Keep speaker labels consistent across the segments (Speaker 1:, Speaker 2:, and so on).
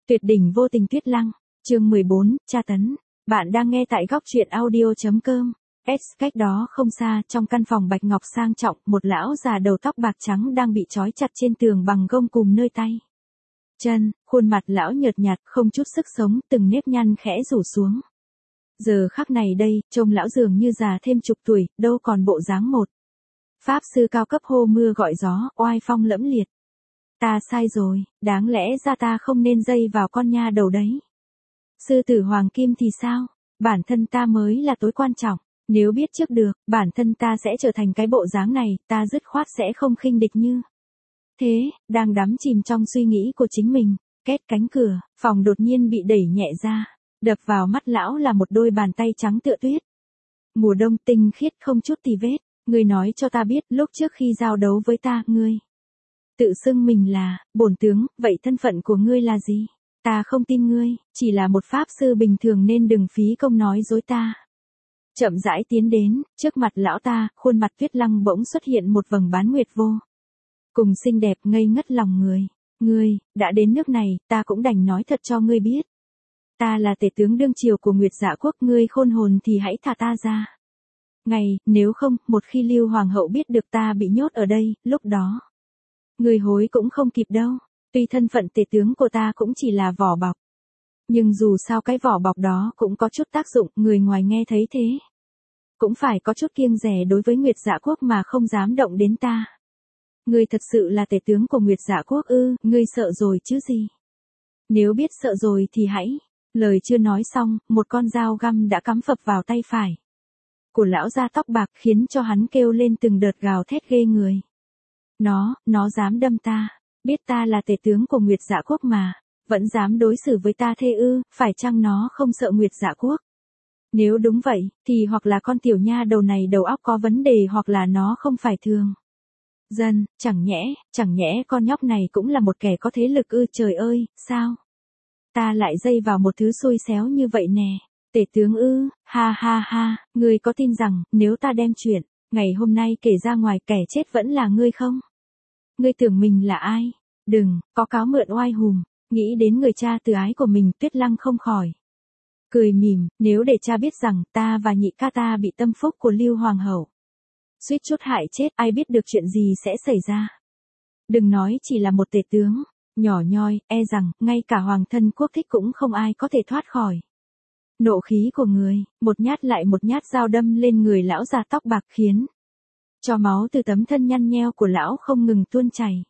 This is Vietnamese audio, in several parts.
Speaker 1: Tuyệt đỉnh vô tình Tuyết Lăng, chương 14, tra tấn. Bạn đang nghe tại góc truyện audio.com. Cách đó không xa, trong căn phòng bạch ngọc sang trọng, một lão già đầu tóc bạc trắng đang bị trói chặt trên tường bằng gông cùm nơi tay. Chân, khuôn mặt lão nhợt nhạt, không chút sức sống, từng nếp nhăn khẽ rủ xuống. Giờ khắc này đây, trông lão dường như già thêm chục tuổi, đâu còn bộ dáng một pháp sư cao cấp hô mưa gọi gió, oai phong lẫm liệt. Ta sai rồi, đáng lẽ ra ta không nên dây vào con nha đầu đấy. Sư tử Hoàng Kim thì sao? Bản thân ta mới là tối quan trọng. Nếu biết trước được, bản thân ta sẽ trở thành cái bộ dáng này, ta dứt khoát sẽ không khinh địch như thế. Đang đắm chìm trong suy nghĩ của chính mình, két cánh cửa, phòng đột nhiên bị đẩy nhẹ ra. Đập vào mắt lão là một đôi bàn tay trắng tựa tuyết. Mùa đông tinh khiết không chút tì vết. Ngươi nói cho ta biết, lúc trước khi giao đấu với ta, ngươi tự xưng mình là bổn tướng, vậy thân phận của ngươi là gì? Ta không tin ngươi, chỉ là một pháp sư bình thường nên đừng phí công nói dối ta. Chậm rãi tiến đến, trước mặt lão ta, khuôn mặt Tuyết Lăng bỗng xuất hiện một vầng bán nguyệt vô cùng xinh đẹp ngây ngất lòng người. Ngươi, đã đến nước này, ta cũng đành nói thật cho ngươi biết. Ta là tể tướng đương triều của Nguyệt Dạ Quốc, ngươi khôn hồn thì hãy thả ta ra. Nếu không, một khi Lưu Hoàng hậu biết được ta bị nhốt ở đây, lúc đó ngươi hối cũng không kịp đâu. Tuy thân phận tể tướng của ta cũng chỉ là vỏ bọc, nhưng dù sao cái vỏ bọc đó cũng có chút tác dụng, người ngoài nghe thấy thế cũng phải có chút kiêng dè đối với Nguyệt Dạ Quốc mà không dám động đến ta. Ngươi thật sự là tể tướng của Nguyệt Dạ Quốc ư? Ngươi sợ rồi chứ gì? Nếu biết sợ rồi thì hãy. Lời chưa nói xong, một con dao găm đã cắm phập vào tay phải của lão da tóc bạc, khiến cho hắn kêu lên từng đợt gào thét ghê người. Nó dám đâm ta, biết ta là tể tướng của Nguyệt Dạ Quốc mà, vẫn dám đối xử với ta thế ư? Phải chăng nó không sợ Nguyệt Dạ Quốc? Nếu đúng vậy, thì hoặc là con tiểu nha đầu này đầu óc có vấn đề, hoặc là nó không phải thường dân, chẳng nhẽ con nhóc này cũng là một kẻ có thế lực ư? Trời ơi, sao ta lại dây vào một thứ xui xéo như vậy nè? Tể tướng ư? Ha ha ha, ngươi có tin rằng, nếu ta đem chuyện ngày hôm nay kể ra ngoài, kẻ chết vẫn là ngươi không? Ngươi tưởng mình là ai? Đừng có cáo mượn oai hùm. Nghĩ đến người cha từ ái của mình, Tuyết Lăng không khỏi cười mỉm. Nếu để cha biết rằng ta và nhị ca ta bị tâm phúc của Lưu Hoàng hậu suýt chút hại chết, ai biết được chuyện gì sẽ xảy ra. Đừng nói chỉ là một tể tướng nhỏ nhoi, e rằng ngay cả hoàng thân quốc thích cũng không ai có thể thoát khỏi nộ khí của người. Một nhát lại một nhát dao đâm lên người lão già tóc bạc, khiến cho máu từ tấm thân nhăn nheo của lão không ngừng tuôn chảy.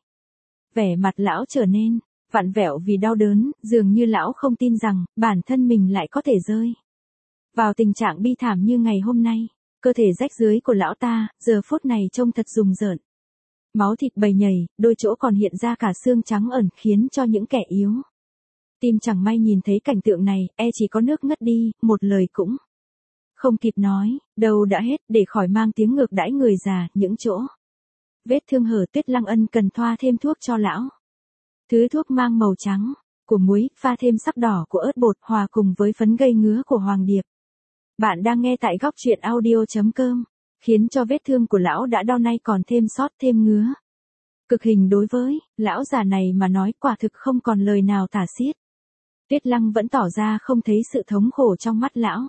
Speaker 1: Vẻ mặt lão trở nên vặn vẹo vì đau đớn, dường như lão không tin rằng bản thân mình lại có thể rơi vào tình trạng bi thảm như ngày hôm nay. Cơ thể rách rưới của lão ta giờ phút này trông thật rùng rợn. Máu thịt bầy nhầy, đôi chỗ còn hiện ra cả xương trắng ẩn, khiến cho những kẻ yếu tim chẳng may nhìn thấy cảnh tượng này, chỉ có nước ngất đi, một lời cũng không kịp nói. Đâu đã hết, để khỏi mang tiếng ngược đãi người già, những chỗ vết thương hở, Tuyết Lăng ân cần thoa thêm thuốc cho lão. Thứ thuốc mang màu trắng của muối, pha thêm sắc đỏ của ớt bột, hòa cùng với phấn gây ngứa của hoàng điệp. Bạn đang nghe tại góc truyện audio.com. Khiến cho vết thương của lão đã đau nay còn thêm xót thêm ngứa. Cực hình đối với lão già này mà nói quả thực không còn lời nào tả xiết. Tuyết Lăng vẫn tỏ ra không thấy sự thống khổ trong mắt lão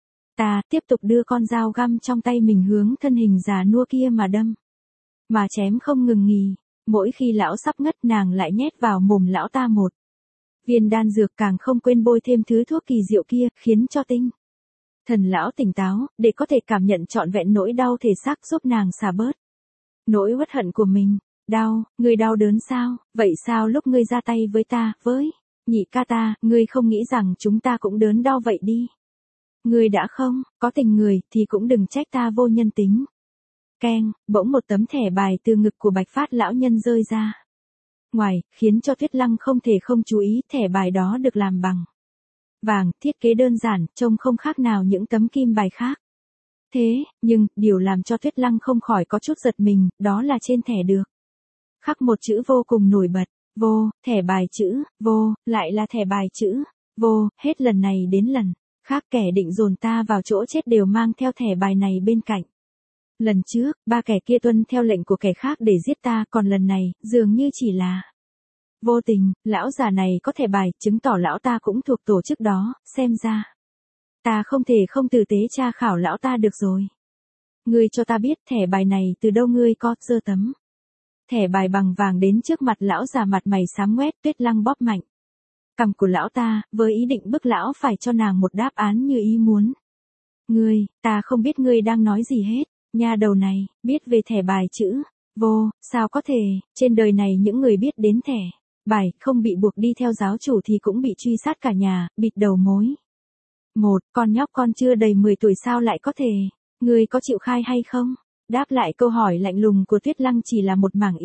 Speaker 1: ta, tiếp tục đưa con dao găm trong tay mình hướng thân hình già nua kia mà đâm, mà chém không ngừng nghỉ. Mỗi khi lão sắp ngất, nàng lại nhét vào mồm lão ta một viên đan dược, càng không quên bôi thêm thứ thuốc kỳ diệu kia, khiến cho tinh thần lão tỉnh táo, để có thể cảm nhận trọn vẹn nỗi đau thể xác, giúp nàng xả bớt nỗi uất hận của mình. Đau, ngươi đau đớn sao? Vậy sao lúc ngươi ra tay với ta, với nhị ca ta, ngươi không nghĩ rằng chúng ta cũng đớn đau vậy đi? Ngươi đã không có tình người, thì cũng đừng trách ta vô nhân tính. Keng, bỗng một tấm thẻ bài từ ngực của Bạch Phát lão nhân rơi ra ngoài, khiến cho Tuyết Lăng không thể không chú ý. Thẻ bài đó được làm bằng vàng, thiết kế đơn giản, trông không khác nào những tấm kim bài khác. Thế, nhưng, điều làm cho Tuyết Lăng không khỏi có chút giật mình, đó là trên thẻ được khắc một chữ vô cùng nổi bật. Vô, thẻ bài chữ vô, lại là thẻ bài chữ vô. Hết lần này đến lần khác, kẻ định dồn ta vào chỗ chết đều mang theo thẻ bài này bên cạnh. Lần trước, ba kẻ kia tuân theo lệnh của kẻ khác để giết ta, còn lần này, dường như chỉ là Vô tình, lão già này có thẻ bài, chứng tỏ lão ta cũng thuộc tổ chức đó, xem ra. Ta không thể không tử tế tra khảo lão ta được rồi. Ngươi cho ta biết thẻ bài này từ đâu ngươi có, giơ tấm. Thẻ bài bằng vàng đến trước mặt lão già mặt mày xám ngoét, Tuyết Lăng bóp mạnh cằm của lão ta, với ý định bức lão phải cho nàng một đáp án như ý muốn. Ngươi, ta không biết ngươi đang nói gì hết, nha đầu này, biết về thẻ bài chữ, vô, sao có thể, trên đời này những người biết đến thẻ bài, không bị buộc đi theo giáo chủ thì cũng bị truy sát cả nhà, bịt đầu mối. Một, con nhóc con chưa đầy 10 tuổi sao lại có thể, ngươi có chịu khai hay không? Đáp lại câu hỏi lạnh lùng của Tuyết Lăng chỉ là một mảng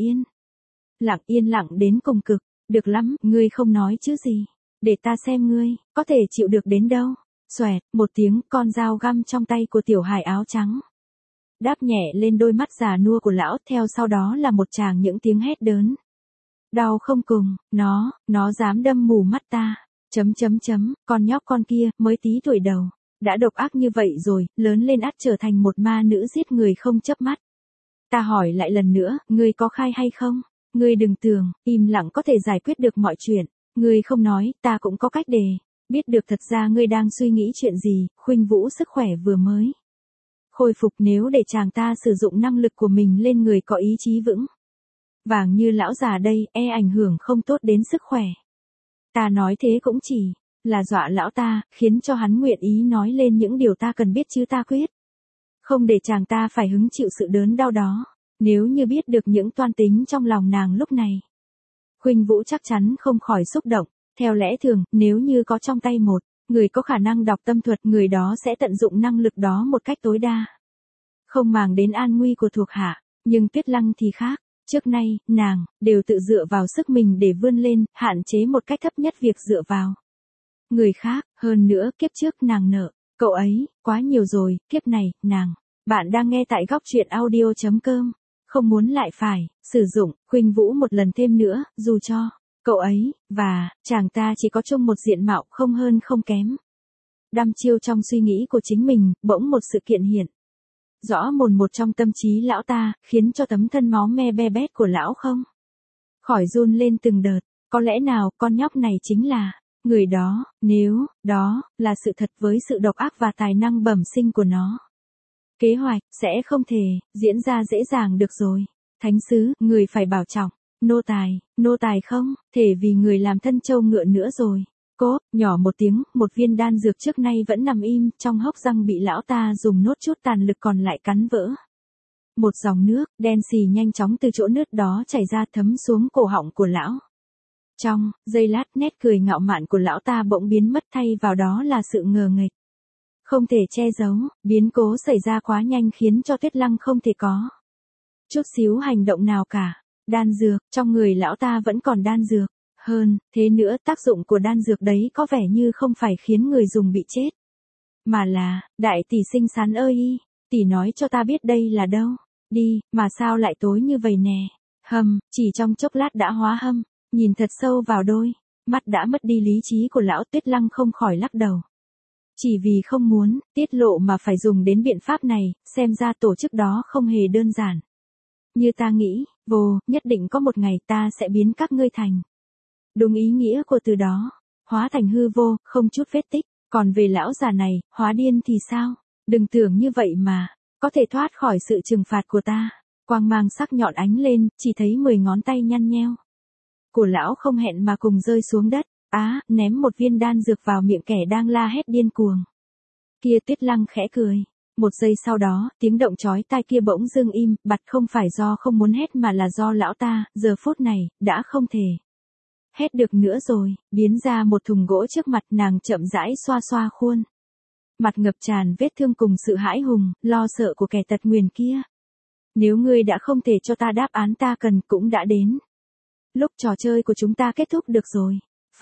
Speaker 1: yên lặng đến cùng cực. Được lắm, ngươi không nói chứ gì. Để ta xem ngươi, có thể chịu được đến đâu. Xoẹt, một tiếng, con dao găm trong tay của tiểu hài áo trắng đáp nhẹ lên đôi mắt già nua của lão, theo sau đó là một tràng những tiếng hét đớn. Đau không cùng, nó dám đâm mù mắt ta. Con nhóc con kia, mới tí tuổi đầu, đã độc ác như vậy rồi, lớn lên ắt trở thành một ma nữ giết người không chớp mắt. Ta hỏi lại lần nữa, ngươi có khai hay không? Ngươi đừng tưởng, im lặng có thể giải quyết được mọi chuyện. Ngươi không nói, ta cũng có cách để biết được thật ra ngươi đang suy nghĩ chuyện gì. Khuynh Vũ sức khỏe vừa mới khôi phục, nếu để chàng ta sử dụng năng lực của mình lên người có ý chí vững vàng như lão già đây, ảnh hưởng không tốt đến sức khỏe. Ta nói thế cũng chỉ là dọa lão ta, khiến cho hắn nguyện ý nói lên những điều ta cần biết chứ ta quyết không để chàng ta phải hứng chịu sự đớn đau đó. Nếu như biết được những toan tính trong lòng nàng lúc này, Khuynh Vũ chắc chắn không khỏi xúc động. Theo lẽ thường, nếu như có trong tay một người có khả năng đọc tâm thuật, người đó sẽ tận dụng năng lực đó một cách tối đa, không màng đến an nguy của thuộc hạ. Nhưng Tuyết Lăng thì khác. Trước nay, nàng đều tự dựa vào sức mình để vươn lên, hạn chế một cách thấp nhất việc dựa vào người khác. Hơn nữa, kiếp trước nàng nợ cậu ấy quá nhiều rồi, kiếp này nàng. Bạn đang nghe tại góc truyện audio.com. Không muốn lại phải sử dụng Khuynh Vũ một lần thêm nữa, dù cho cậu ấy và chàng ta chỉ có chung một diện mạo không hơn không kém. Đăm chiêu trong suy nghĩ của chính mình, bỗng một sự kiện hiện rõ mồn một trong tâm trí lão ta, khiến cho tấm thân máu me be bét của lão không khỏi run lên từng đợt. Có lẽ nào con nhóc này chính là người đó, nếu đó là sự thật với sự độc ác và tài năng bẩm sinh của nó, kế hoạch sẽ không thể diễn ra dễ dàng được rồi. Thánh sứ, người phải bảo trọng. Nô tài không thể vì người làm thân trâu ngựa nữa rồi. Cốp, nhỏ một tiếng, một viên đan dược trước nay vẫn nằm im trong hốc răng bị lão ta dùng nốt chút tàn lực còn lại cắn vỡ. Một dòng nước đen xì nhanh chóng từ chỗ nứt đó chảy ra, thấm xuống cổ họng của lão. Trong giây lát, nét cười ngạo mạn của lão ta bỗng biến mất, thay vào đó là sự ngờ nghệch không thể che giấu. Biến cố xảy ra quá nhanh khiến cho Tuyết Lăng không thể có chút xíu hành động nào cả. Đan dược, trong người lão ta vẫn còn đan dược. Hơn thế nữa, tác dụng của đan dược đấy có vẻ như không phải khiến người dùng bị chết, mà là, đại tỷ xinh xắn ơi, tỷ nói cho ta biết đây là đâu. Đi, mà sao lại tối như vậy nè. Chỉ trong chốc lát đã hóa hâm. Nhìn thật sâu vào đôi mắt đã mất đi lý trí của lão, Tuyết Lăng không khỏi lắc đầu. Chỉ vì không muốn tiết lộ mà phải dùng đến biện pháp này, xem ra tổ chức đó không hề đơn giản như ta nghĩ. Vô, nhất định có một ngày ta sẽ biến các ngươi thành, đúng ý nghĩa của từ đó, hóa thành hư vô, không chút vết tích. Còn về lão già này, hóa điên thì sao? Đừng tưởng như vậy mà có thể thoát khỏi sự trừng phạt của ta. Quang mang sắc nhọn ánh lên, chỉ thấy 10 ngón tay nhăn nheo của lão không hẹn mà cùng rơi xuống đất. Ném một viên đan dược vào miệng kẻ đang la hét điên cuồng kia. Tuyết Lăng khẽ cười. Một giây sau đó, tiếng động chói tai kia bỗng dưng im bặt, không phải do không muốn hét mà là do lão ta, giờ phút này, đã không thể hét được nữa rồi. Biến ra một thùng gỗ trước mặt, nàng chậm rãi xoa xoa khuôn mặt ngập tràn vết thương cùng sự hãi hùng, lo sợ của kẻ tật nguyền kia. Nếu ngươi đã không thể cho ta đáp án ta cần, cũng đã đến lúc trò chơi của chúng ta kết thúc được rồi.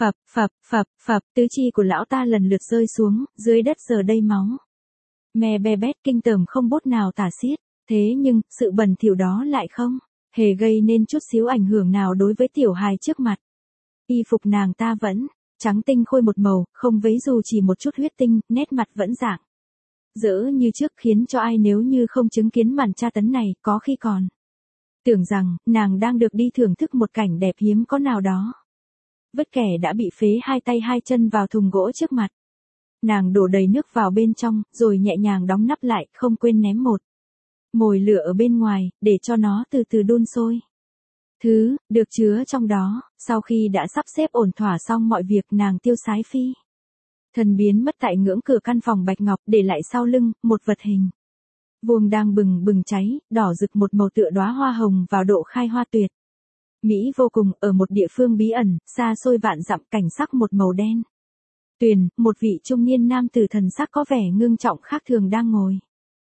Speaker 1: Phập, tứ chi của lão ta lần lượt rơi xuống, dưới đất giờ đây máu me be bét kinh tởm không bốt nào tả xiết. Thế nhưng, sự bẩn thỉu đó lại không hề gây nên chút xíu ảnh hưởng nào đối với tiểu hài trước mặt. Y phục nàng ta vẫn trắng tinh khôi một màu, không vấy dù chỉ một chút huyết tinh, nét mặt vẫn rạng rỡ như trước, khiến cho ai nếu như không chứng kiến màn tra tấn này, có khi còn tưởng rằng nàng đang được đi thưởng thức một cảnh đẹp hiếm có nào đó. vứt kẻ đã bị phế hai tay hai chân vào thùng gỗ trước mặt. Nàng đổ đầy nước vào bên trong, rồi nhẹ nhàng đóng nắp lại, không quên ném một mồi lửa ở bên ngoài, để cho nó từ từ đun sôi. Thứ được chứa trong đó, sau khi đã sắp xếp ổn thỏa xong mọi việc, nàng tiêu sái phi thần biến mất tại ngưỡng cửa căn phòng bạch ngọc, để lại sau lưng một vật hình vuông đang bừng bừng cháy, đỏ rực một màu tựa đóa hoa hồng vào độ khai hoa tuyệt mỹ vô cùng, ở một địa phương bí ẩn, xa xôi vạn dặm, cảnh sắc một màu đen tuyền, một vị trung niên nam tử thần sắc có vẻ ngưng trọng khác thường đang ngồi.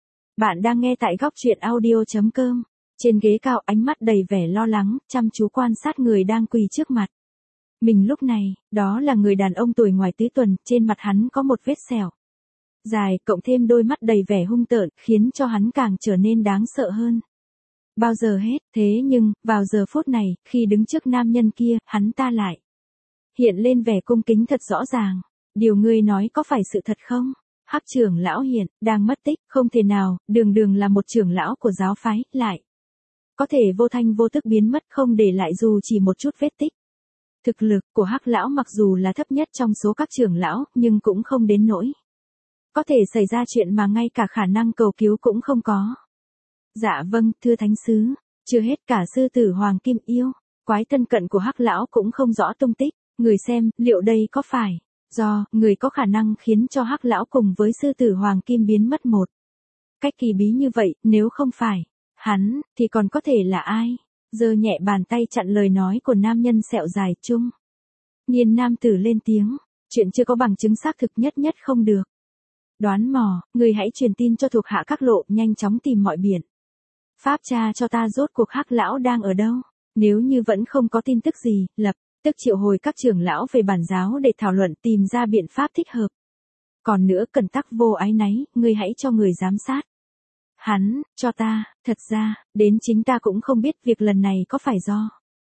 Speaker 1: Bạn đang nghe tại góc truyện audio.com. Trên ghế cao, ánh mắt đầy vẻ lo lắng, chăm chú quan sát người đang quỳ trước mặt mình lúc này. Đó là người đàn ông tuổi ngoài tứ tuần, trên mặt hắn có một vết sẹo dài, cộng thêm đôi mắt đầy vẻ hung tợn, khiến cho hắn càng trở nên đáng sợ hơn bao giờ hết. Thế nhưng, vào giờ phút này, khi đứng trước nam nhân kia, hắn ta lại hiện lên vẻ cung kính thật rõ ràng. Điều ngươi nói có phải sự thật không? Hắc trưởng lão hiện đang mất tích, không thể nào, đường đường là một trưởng lão của giáo phái, lại có thể vô thanh vô tức biến mất, không để lại dù chỉ một chút vết tích. Thực lực của Hắc lão mặc dù là thấp nhất trong số các trưởng lão, nhưng cũng không đến nỗi có thể xảy ra chuyện mà ngay cả khả năng cầu cứu cũng không có. Dạ vâng, thưa thánh sứ. Chưa hết, cả sư tử Hoàng Kim yêu quái thân cận của Hắc lão cũng không rõ tung tích. Người xem, liệu đây có phải do người có khả năng khiến cho Hắc lão cùng với sư tử Hoàng Kim biến mất một cách kỳ bí như vậy? Nếu không phải hắn, thì còn có thể là ai? Giơ nhẹ bàn tay chặn lời nói của nam nhân sẹo dài trung niên nam tử lên tiếng. Chuyện chưa có bằng chứng xác thực, nhất không được đoán mò. Người hãy truyền tin cho thuộc hạ các lộ, nhanh chóng tìm mọi biện pháp tra cho ta rốt cuộc Hắc lão đang ở đâu. Nếu như vẫn không có tin tức gì, lập tức triệu hồi các trưởng lão về bản giáo để thảo luận, tìm ra biện pháp thích hợp. Còn nữa, Cẩn Tắc vô ái náy, ngươi hãy cho người giám sát hắn cho ta. Thật ra, đến chính ta cũng không biết việc lần này có phải do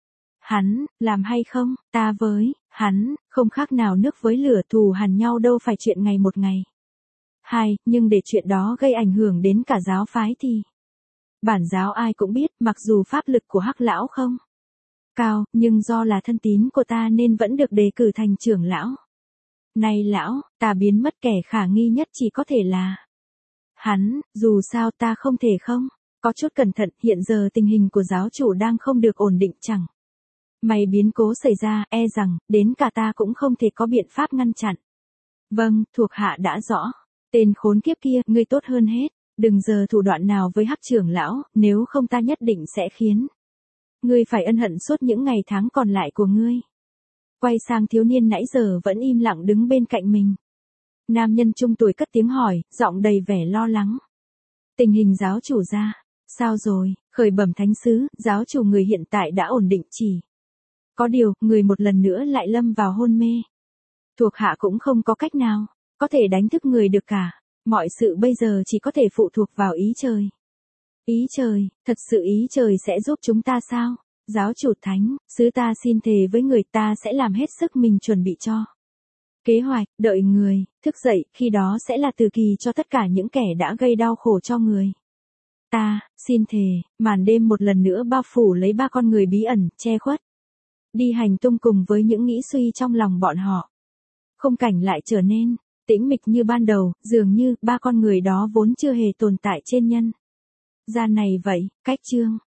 Speaker 1: hắn làm hay không. Ta với hắn không khác nào nước với lửa, thù hằn nhau đâu phải chuyện ngày một ngày hai. Nhưng để chuyện đó gây ảnh hưởng đến cả giáo phái thì bản giáo ai cũng biết, mặc dù pháp lực của Hắc lão không cao, nhưng do là thân tín của ta nên vẫn được đề cử thành trưởng lão. Này lão, ta biến mất, kẻ khả nghi nhất chỉ có thể là hắn. Dù sao ta không thể không có chút cẩn thận. Hiện giờ tình hình của giáo chủ đang không được ổn định, chẳng may biến cố xảy ra, e rằng đến cả ta cũng không thể có biện pháp ngăn chặn. Vâng, thuộc hạ đã rõ. Tên khốn kiếp kia, ngươi tốt hơn hết đừng giơ thủ đoạn nào với Hắc trưởng lão, nếu không ta nhất định sẽ khiến ngươi phải ân hận suốt những ngày tháng còn lại của ngươi. Quay sang thiếu niên nãy giờ vẫn im lặng đứng bên cạnh mình. Nam nhân trung tuổi cất tiếng hỏi, giọng đầy vẻ lo lắng. Tình hình giáo chủ ra sao rồi? Khởi bẩm thánh sứ, giáo chủ người hiện tại đã ổn định, chỉ có điều, người một lần nữa lại lâm vào hôn mê. Thuộc hạ cũng không có cách nào có thể đánh thức người được cả. Mọi sự bây giờ chỉ có thể phụ thuộc vào ý trời. Ý trời, thật sự ý trời sẽ giúp chúng ta sao? Giáo chủ thánh sứ, ta xin thề với người, ta sẽ làm hết sức mình chuẩn bị cho kế hoạch, đợi người thức dậy, khi đó sẽ là từ kỳ cho tất cả những kẻ đã gây đau khổ cho người. Ta xin thề. Màn đêm một lần nữa bao phủ lấy ba con người bí ẩn, che khuất đi hành tung cùng với những nghĩ suy trong lòng bọn họ. Khung cảnh lại trở nên tĩnh mịch như ban đầu, dường như ba con người đó vốn chưa hề tồn tại trên nhân gian này vậy. Cách chương